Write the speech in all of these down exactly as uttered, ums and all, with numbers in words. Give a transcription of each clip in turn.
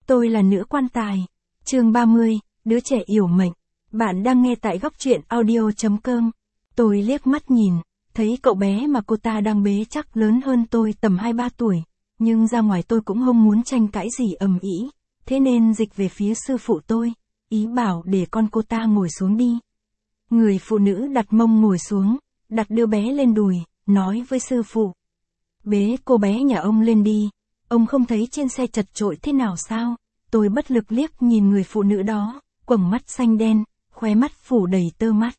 Tôi là nữ quan tài. Chương ba mươi, đứa trẻ yểu mệnh. Bạn đang nghe tại góc truyện audio chấm com. Tôi liếc mắt nhìn, thấy cậu bé mà cô ta đang bế chắc lớn hơn tôi tầm hai ba tuổi, nhưng ra ngoài tôi cũng không muốn tranh cãi gì ầm ĩ, thế nên dịch về phía sư phụ tôi, ý bảo để con cô ta ngồi xuống đi. Người phụ nữ đặt mông ngồi xuống, đặt đứa bé lên đùi, nói với sư phụ: "Bế cô bé nhà ông lên đi, ông không thấy trên xe chật chội thế nào sao?" Tôi bất lực liếc nhìn người phụ nữ đó, quầng mắt xanh đen, khóe mắt phủ đầy tơ mắt.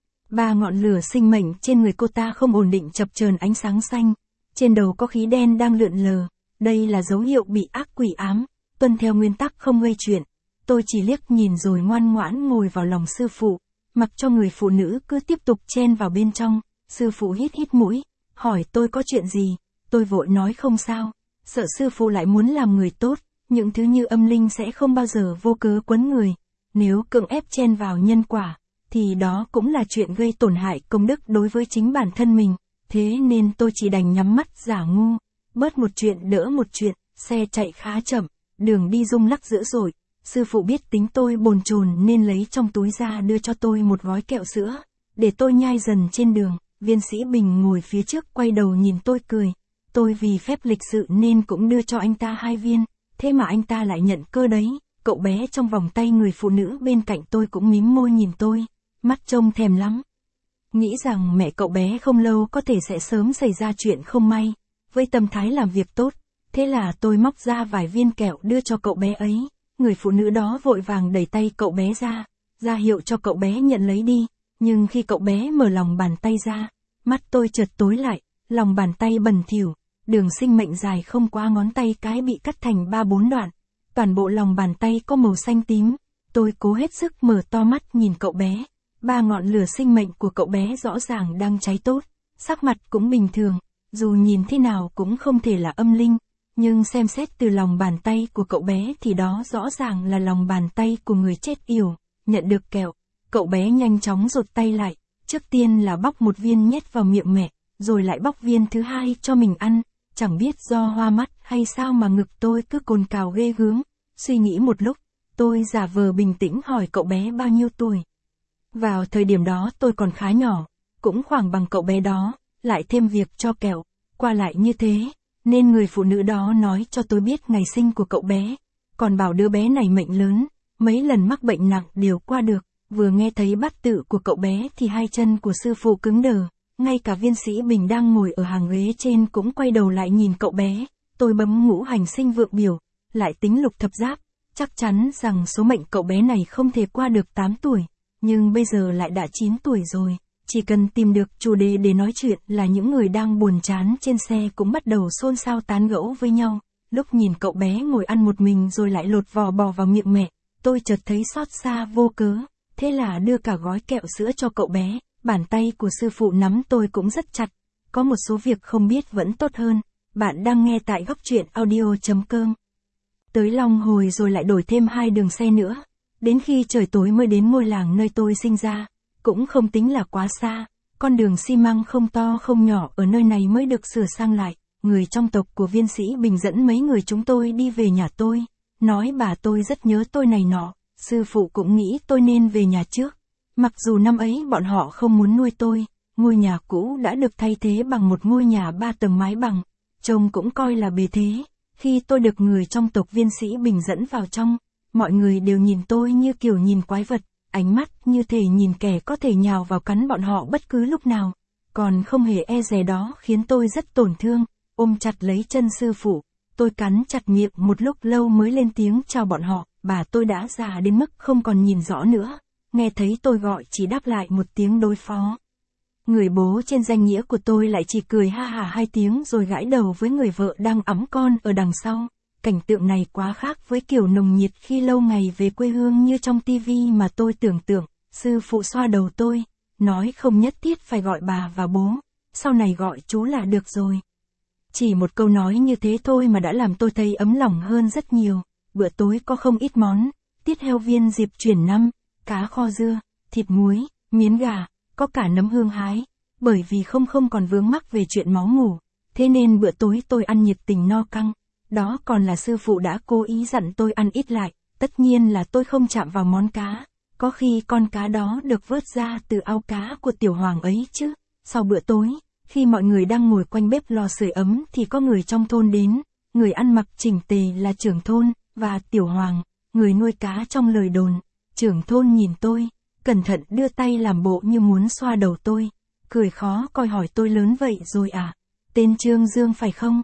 Ba ngọn lửa sinh mệnh trên người cô ta không ổn định chập chờn ánh sáng xanh, trên đầu có khí đen đang lượn lờ, đây là dấu hiệu bị ác quỷ ám, tuân theo nguyên tắc không gây chuyện. Tôi chỉ liếc nhìn rồi ngoan ngoãn ngồi vào lòng sư phụ, mặc cho người phụ nữ cứ tiếp tục chen vào bên trong. Sư phụ hít hít mũi, hỏi tôi có chuyện gì, tôi vội nói không sao, sợ sư phụ lại muốn làm người tốt, những thứ như âm linh sẽ không bao giờ vô cớ quấn người, nếu cưỡng ép chen vào nhân quả, thì đó cũng là chuyện gây tổn hại công đức đối với chính bản thân mình, thế nên tôi chỉ đành nhắm mắt giả ngu, bớt một chuyện đỡ một chuyện, xe chạy khá chậm, đường đi rung lắc dữ dội. Sư phụ biết tính tôi bồn chồn nên lấy trong túi ra đưa cho tôi một gói kẹo sữa, để tôi nhai dần trên đường. Viên sĩ Bình ngồi phía trước quay đầu nhìn tôi cười, tôi vì phép lịch sự nên cũng đưa cho anh ta hai viên, thế mà anh ta lại nhận cơ đấy. Cậu bé trong vòng tay người phụ nữ bên cạnh tôi cũng mím môi nhìn tôi, mắt trông thèm lắm. Nghĩ rằng mẹ cậu bé không lâu có thể sẽ sớm xảy ra chuyện không may, với tâm thái làm việc tốt, thế là tôi móc ra vài viên kẹo đưa cho cậu bé ấy. Người phụ nữ đó vội vàng đẩy tay cậu bé ra, ra hiệu cho cậu bé nhận lấy đi, nhưng khi cậu bé mở lòng bàn tay ra, mắt tôi chợt tối lại, lòng bàn tay bẩn thỉu, đường sinh mệnh dài không quá ngón tay cái bị cắt thành ba bốn đoạn, toàn bộ lòng bàn tay có màu xanh tím. Tôi cố hết sức mở to mắt nhìn cậu bé, ba ngọn lửa sinh mệnh của cậu bé rõ ràng đang cháy tốt, sắc mặt cũng bình thường, dù nhìn thế nào cũng không thể là âm linh. Nhưng xem xét từ lòng bàn tay của cậu bé thì đó rõ ràng là lòng bàn tay của người chết yểu. Nhận được kẹo, cậu bé nhanh chóng rụt tay lại, trước tiên là bóc một viên nhét vào miệng mẹ, rồi lại bóc viên thứ hai cho mình ăn, chẳng biết do hoa mắt hay sao mà ngực tôi cứ cồn cào ghê gớm. Suy nghĩ một lúc, tôi giả vờ bình tĩnh hỏi cậu bé bao nhiêu tuổi. Vào thời điểm đó tôi còn khá nhỏ, cũng khoảng bằng cậu bé đó, lại thêm việc cho kẹo, qua lại như thế. Nên người phụ nữ đó nói cho tôi biết ngày sinh của cậu bé, còn bảo đứa bé này mệnh lớn, mấy lần mắc bệnh nặng đều qua được. Vừa nghe thấy bát tự của cậu bé thì hai chân của sư phụ cứng đờ, ngay cả viên sĩ Bình đang ngồi ở hàng ghế trên cũng quay đầu lại nhìn cậu bé. Tôi bấm ngũ hành sinh vượng biểu, lại tính lục thập giáp, chắc chắn rằng số mệnh cậu bé này không thể qua được tám tuổi, nhưng bây giờ lại đã chín tuổi rồi. Chỉ cần tìm được chủ đề để nói chuyện là những người đang buồn chán trên xe cũng bắt đầu xôn xao tán gẫu với nhau. Lúc nhìn cậu bé ngồi ăn một mình rồi lại lột vỏ bò vào miệng mẹ, tôi chợt thấy xót xa vô cớ, thế là đưa cả gói kẹo sữa cho cậu bé. Bàn tay của sư phụ nắm tôi cũng rất chặt, có một số việc không biết vẫn tốt hơn. Bạn đang nghe tại góc truyện audio chấm com. Tới Long Hồi rồi lại đổi thêm hai đường xe nữa, đến khi trời tối mới đến ngôi làng nơi tôi sinh ra. Cũng không tính là quá xa, con đường xi măng không to không nhỏ ở nơi này mới được sửa sang lại. Người trong tộc của viên sĩ Bình dẫn mấy người chúng tôi đi về nhà tôi, nói bà tôi rất nhớ tôi này nọ, sư phụ cũng nghĩ tôi nên về nhà trước. Mặc dù năm ấy bọn họ không muốn nuôi tôi, ngôi nhà cũ đã được thay thế bằng một ngôi nhà ba tầng mái bằng, trông cũng coi là bề thế. Khi tôi được người trong tộc viên sĩ Bình dẫn vào trong, mọi người đều nhìn tôi như kiểu nhìn quái vật. Ánh mắt như thể nhìn kẻ có thể nhào vào cắn bọn họ bất cứ lúc nào, còn không hề e dè. Đó khiến tôi rất tổn thương, ôm chặt lấy chân sư phụ, tôi cắn chặt miệng một lúc lâu mới lên tiếng chào bọn họ. Bà tôi đã già đến mức không còn nhìn rõ nữa, nghe thấy tôi gọi chỉ đáp lại một tiếng đối phó. Người bố trên danh nghĩa của tôi lại chỉ cười ha hả hai tiếng rồi gãi đầu với người vợ đang ẵm con ở đằng sau. Cảnh tượng này quá khác với kiểu nồng nhiệt khi lâu ngày về quê hương như trong tivi mà tôi tưởng tượng. Sư phụ xoa đầu tôi, nói không nhất thiết phải gọi bà và bố, sau này gọi chú là được rồi. Chỉ một câu nói như thế thôi mà đã làm tôi thấy ấm lòng hơn rất nhiều. Bữa tối có không ít món, tiết heo viên dịp chuyển năm, cá kho dưa, thịt muối, miến gà, có cả nấm hương hái. Bởi vì không không còn vướng mắc về chuyện máu mủ, thế nên bữa tối tôi ăn nhiệt tình no căng. Đó còn là sư phụ đã cố ý dặn tôi ăn ít lại, tất nhiên là tôi không chạm vào món cá. Có khi con cá đó được vớt ra từ ao cá của Tiểu Hoàng ấy chứ. Sau bữa tối, khi mọi người đang ngồi quanh bếp lò sưởi ấm thì có người trong thôn đến, người ăn mặc chỉnh tề là trưởng thôn, và Tiểu Hoàng, người nuôi cá trong lời đồn. Trưởng thôn nhìn tôi, cẩn thận đưa tay làm bộ như muốn xoa đầu tôi, cười khó coi hỏi tôi lớn vậy rồi à, tên Trương Dương phải không?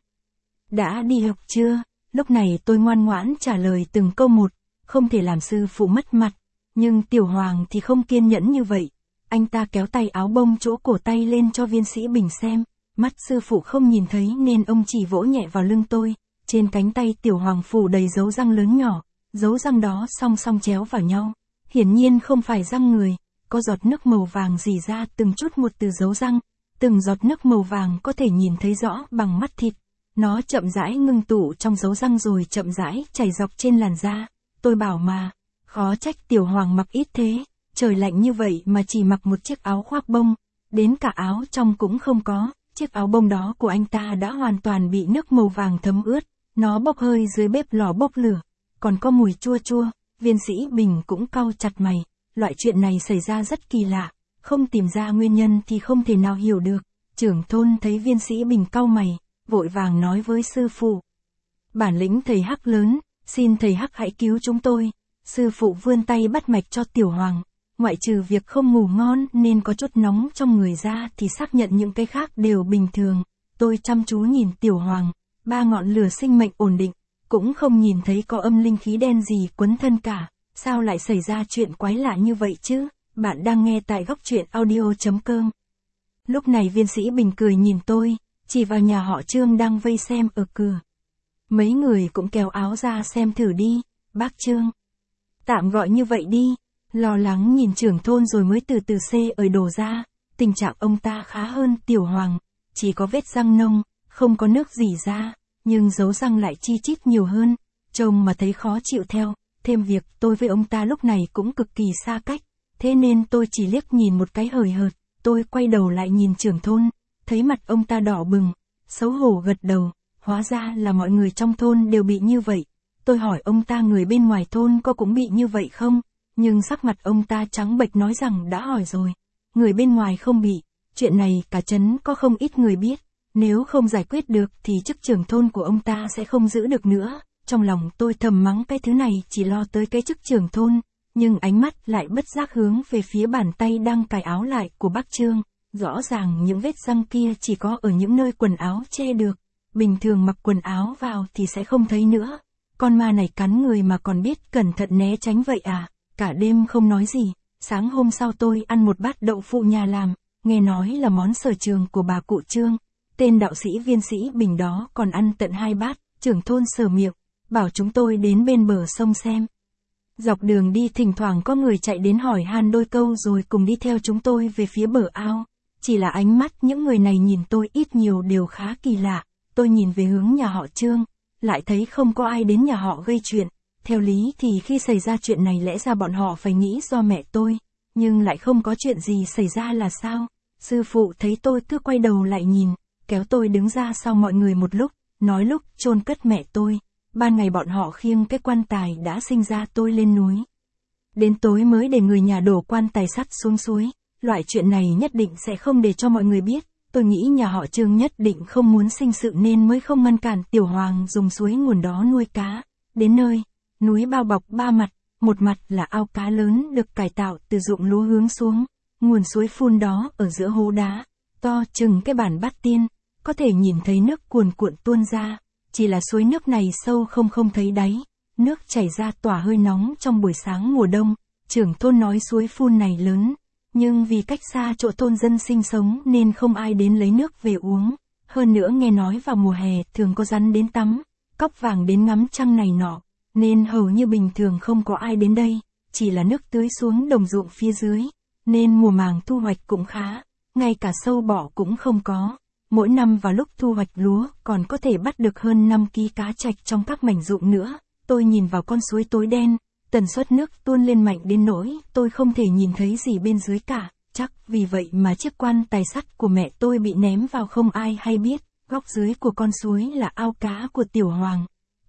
Đã đi học chưa? Lúc này tôi ngoan ngoãn trả lời từng câu một, không thể làm sư phụ mất mặt, nhưng Tiểu Hoàng thì không kiên nhẫn như vậy. Anh ta kéo tay áo bông chỗ cổ tay lên cho Viên Sĩ Bình xem, mắt sư phụ không nhìn thấy nên ông chỉ vỗ nhẹ vào lưng tôi, trên cánh tay Tiểu Hoàng phủ đầy dấu răng lớn nhỏ, dấu răng đó song song chéo vào nhau, hiển nhiên không phải răng người, có giọt nước màu vàng rỉ ra từng chút một từ dấu răng, từng giọt nước màu vàng có thể nhìn thấy rõ bằng mắt thịt, nó chậm rãi ngưng tụ trong dấu răng rồi chậm rãi chảy dọc trên làn da. Tôi bảo mà, khó trách Tiểu Hoàng mặc ít thế, trời lạnh như vậy mà chỉ mặc một chiếc áo khoác bông, đến cả áo trong cũng không có, chiếc áo bông đó của anh ta đã hoàn toàn bị nước màu vàng thấm ướt, nó bốc hơi dưới bếp lò bốc lửa, còn có mùi chua chua. Viên Sĩ Bình cũng cau chặt mày, loại chuyện này xảy ra rất kỳ lạ, không tìm ra nguyên nhân thì không thể nào hiểu được. Trưởng thôn thấy Viên Sĩ Bình cau mày, vội vàng nói với sư phụ. Bản lĩnh thầy Hắc lớn, xin thầy Hắc hãy cứu chúng tôi. Sư phụ vươn tay bắt mạch cho Tiểu Hoàng, ngoại trừ việc không ngủ ngon nên có chút nóng trong người ra thì xác nhận những cái khác đều bình thường. Tôi chăm chú nhìn Tiểu Hoàng, ba ngọn lửa sinh mệnh ổn định, cũng không nhìn thấy có âm linh khí đen gì quấn thân cả. Sao lại xảy ra chuyện quái lạ như vậy chứ? Bạn đang nghe tại góc truyện audio chấm com. Lúc này Viên Sĩ Bình cười nhìn tôi, chỉ vào nhà họ Trương đang vây xem ở cửa. Mấy người cũng kéo áo ra xem thử đi, bác Trương. Tạm gọi như vậy đi, lo lắng nhìn trưởng thôn rồi mới từ từ xê ời đồ ra, tình trạng ông ta khá hơn Tiểu Hoàng, chỉ có vết răng nông, không có nước rỉ ra, nhưng dấu răng lại chi chít nhiều hơn, trông mà thấy khó chịu theo, thêm việc tôi với ông ta lúc này cũng cực kỳ xa cách, thế nên tôi chỉ liếc nhìn một cái hời hợt, tôi quay đầu lại nhìn trưởng thôn, thấy mặt ông ta đỏ bừng, xấu hổ gật đầu, hóa ra là mọi người trong thôn đều bị như vậy. Tôi hỏi ông ta người bên ngoài thôn có cũng bị như vậy không, nhưng sắc mặt ông ta trắng bệch nói rằng đã hỏi rồi, người bên ngoài không bị, chuyện này cả trấn có không ít người biết, nếu không giải quyết được thì chức trưởng thôn của ông ta sẽ không giữ được nữa. Trong lòng tôi thầm mắng cái thứ này chỉ lo tới cái chức trưởng thôn, nhưng ánh mắt lại bất giác hướng về phía bàn tay đang cài áo lại của bác Trương, rõ ràng những vết răng kia chỉ có ở những nơi quần áo che được, bình thường mặc quần áo vào thì sẽ không thấy nữa. Con ma này cắn người mà còn biết cẩn thận né tránh vậy à, cả đêm không nói gì, sáng hôm sau tôi ăn một bát đậu phụ nhà làm, nghe nói là món sở trường của bà cụ Trương, tên đạo sĩ Viên Sĩ Bình đó còn ăn tận hai bát. Trưởng thôn sờ miệng, bảo chúng tôi đến bên bờ sông xem. Dọc đường đi thỉnh thoảng có người chạy đến hỏi han đôi câu rồi cùng đi theo chúng tôi về phía bờ ao, chỉ là ánh mắt những người này nhìn tôi ít nhiều đều khá kỳ lạ, tôi nhìn về hướng nhà họ Trương, lại thấy không có ai đến nhà họ gây chuyện, theo lý thì khi xảy ra chuyện này lẽ ra bọn họ phải nghĩ do mẹ tôi, nhưng lại không có chuyện gì xảy ra là sao? Sư phụ thấy tôi cứ quay đầu lại nhìn, kéo tôi đứng ra sau mọi người một lúc, nói lúc chôn cất mẹ tôi, ban ngày bọn họ khiêng cái quan tài đã sinh ra tôi lên núi. Đến tối mới để người nhà đổ quan tài sắt xuống suối, loại chuyện này nhất định sẽ không để cho mọi người biết, tôi nghĩ nhà họ Trương nhất định không muốn sinh sự nên mới không ngăn cản Tiểu Hoàng dùng suối nguồn đó nuôi cá. Đến nơi, núi bao bọc ba mặt, một mặt là ao cá lớn được cải tạo từ ruộng lúa hướng xuống, nguồn suối phun đó ở giữa hố đá, to chừng cái bàn bát tiên, có thể nhìn thấy nước cuồn cuộn tuôn ra, chỉ là suối nước này sâu không không thấy đáy, nước chảy ra tỏa hơi nóng trong buổi sáng mùa đông. Trưởng thôn nói suối phun này lớn, nhưng vì cách xa chỗ thôn dân sinh sống nên không ai đến lấy nước về uống, hơn nữa nghe nói vào mùa hè thường có rắn đến tắm, cóc vàng đến ngắm trăng này nọ, nên hầu như bình thường không có ai đến đây, chỉ là nước tưới xuống đồng ruộng phía dưới, nên mùa màng thu hoạch cũng khá, ngay cả sâu bọ cũng không có. Mỗi năm vào lúc thu hoạch lúa còn có thể bắt được hơn năm ki lô gam cá trạch trong các mảnh ruộng nữa. Tôi nhìn vào con suối tối đen, tần suất nước tuôn lên mạnh đến nỗi tôi không thể nhìn thấy gì bên dưới cả. Chắc vì vậy mà chiếc quan tài sắt của mẹ tôi bị ném vào không ai hay biết. Góc dưới của con suối là ao cá của Tiểu Hoàng,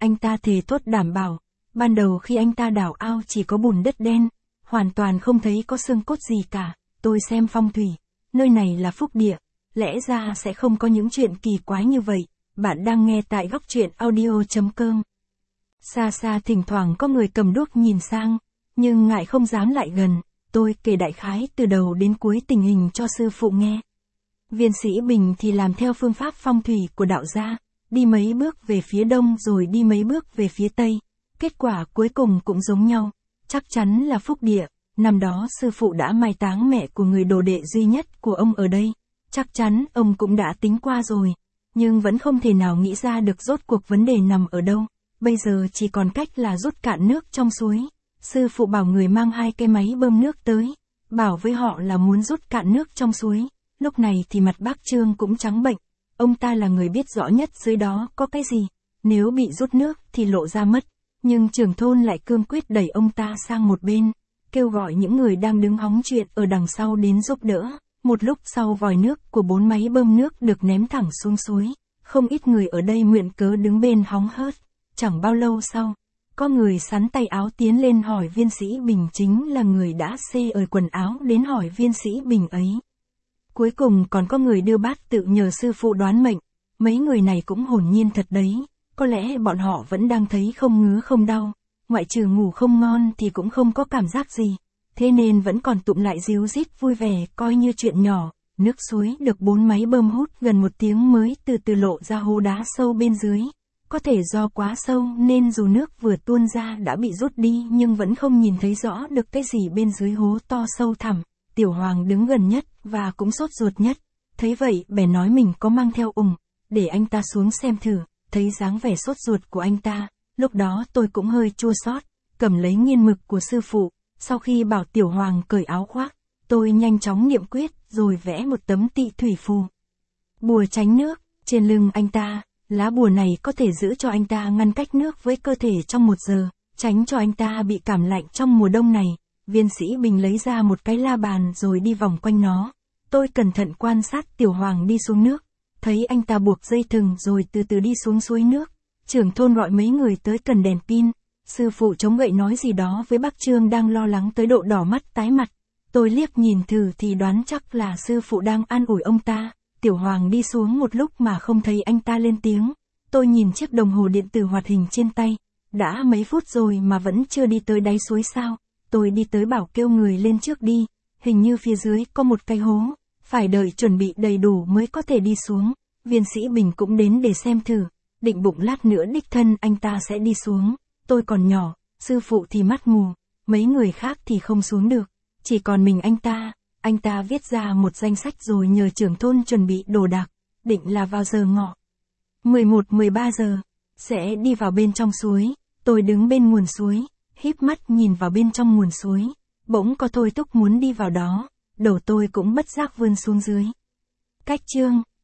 anh ta thề thốt đảm bảo, ban đầu khi anh ta đào ao chỉ có bùn đất đen, hoàn toàn không thấy có xương cốt gì cả. Tôi xem phong thủy, nơi này là phúc địa, lẽ ra sẽ không có những chuyện kỳ quái như vậy. Bạn đang nghe tại góc truyện audio chấm com. Xa xa thỉnh thoảng có người cầm đuốc nhìn sang, nhưng ngại không dám lại gần. Tôi kể đại khái từ đầu đến cuối tình hình cho sư phụ nghe. Viên sĩ Bình thì làm theo phương pháp phong thủy của đạo gia, đi mấy bước về phía đông rồi đi mấy bước về phía tây. Kết quả cuối cùng cũng giống nhau, chắc chắn là phúc địa. Năm đó sư phụ đã mai táng mẹ của người đồ đệ duy nhất của ông ở đây. Chắc chắn ông cũng đã tính qua rồi, nhưng vẫn không thể nào nghĩ ra được rốt cuộc vấn đề nằm ở đâu. Bây giờ chỉ còn cách là rút cạn nước trong suối. Sư phụ bảo người mang hai cái máy bơm nước tới, bảo với họ là muốn rút cạn nước trong suối. Lúc này thì mặt bác Trương cũng trắng bệnh. Ông ta là người biết rõ nhất dưới đó có cái gì. Nếu bị rút nước thì lộ ra mất. Nhưng trưởng thôn lại cương quyết đẩy ông ta sang một bên, kêu gọi những người đang đứng hóng chuyện ở đằng sau đến giúp đỡ. Một lúc sau vòi nước của bốn máy bơm nước được ném thẳng xuống suối. Không ít người ở đây nguyện cớ đứng bên hóng hớt. Chẳng bao lâu sau, có người xắn tay áo tiến lên hỏi viên sĩ Bình, chính là người đã xê ời quần áo đến hỏi viên sĩ Bình ấy. Cuối cùng còn có người đưa bát tự nhờ sư phụ đoán mệnh. Mấy người này cũng hồn nhiên thật đấy. Có lẽ bọn họ vẫn đang thấy không ngứa không đau, ngoại trừ ngủ không ngon thì cũng không có cảm giác gì. Thế nên vẫn còn tụm lại díu dít vui vẻ coi như chuyện nhỏ. Nước suối được bốn máy bơm hút gần một tiếng mới từ từ lộ ra hố đá sâu bên dưới. Có thể do quá sâu nên dù nước vừa tuôn ra đã bị rút đi nhưng vẫn không nhìn thấy rõ được cái gì bên dưới hố to sâu thẳm. Tiểu Hoàng đứng gần nhất và cũng sốt ruột nhất. Thấy vậy bèn nói mình có mang theo ủng, để anh ta xuống xem thử. Thấy dáng vẻ sốt ruột của anh ta, lúc đó tôi cũng hơi chua xót, cầm lấy nghiên mực của sư phụ. Sau khi bảo Tiểu Hoàng cởi áo khoác, tôi nhanh chóng niệm quyết rồi vẽ một tấm tị thủy phù. Bùa tránh nước, trên lưng anh ta. Lá bùa này có thể giữ cho anh ta ngăn cách nước với cơ thể trong một giờ, tránh cho anh ta bị cảm lạnh trong mùa đông này. Viên sĩ Bình lấy ra một cái la bàn rồi đi vòng quanh nó. Tôi cẩn thận quan sát Tiểu Hoàng đi xuống nước, thấy anh ta buộc dây thừng rồi từ từ đi xuống suối nước. Trưởng thôn gọi mấy người tới cần đèn pin. Sư phụ chống gậy nói gì đó với bác Trương đang lo lắng tới độ đỏ mắt tái mặt. Tôi liếc nhìn thử thì đoán chắc là sư phụ đang an ủi ông ta. Tiểu Hoàng đi xuống một lúc mà không thấy anh ta lên tiếng. Tôi nhìn chiếc đồng hồ điện tử hoạt hình trên tay. Đã mấy phút rồi mà vẫn chưa đi tới đáy suối sao. Tôi đi tới bảo kêu người lên trước đi. Hình như phía dưới có một cái hố. Phải đợi chuẩn bị đầy đủ mới có thể đi xuống. Viên sĩ Bình cũng đến để xem thử. Định bụng lát nữa đích thân anh ta sẽ đi xuống. Tôi còn nhỏ, sư phụ thì mắt mù. Mấy người khác thì không xuống được. Chỉ còn mình anh ta. Anh ta viết ra một danh sách rồi nhờ trưởng thôn chuẩn bị đồ đạc, định là vào giờ ngọ. mười một mười ba giờ, sẽ đi vào bên trong suối. Tôi đứng bên nguồn suối, híp mắt nhìn vào bên trong nguồn suối. Bỗng có thôi thúc muốn đi vào đó, đầu tôi cũng bất giác vươn xuống dưới. Cách chương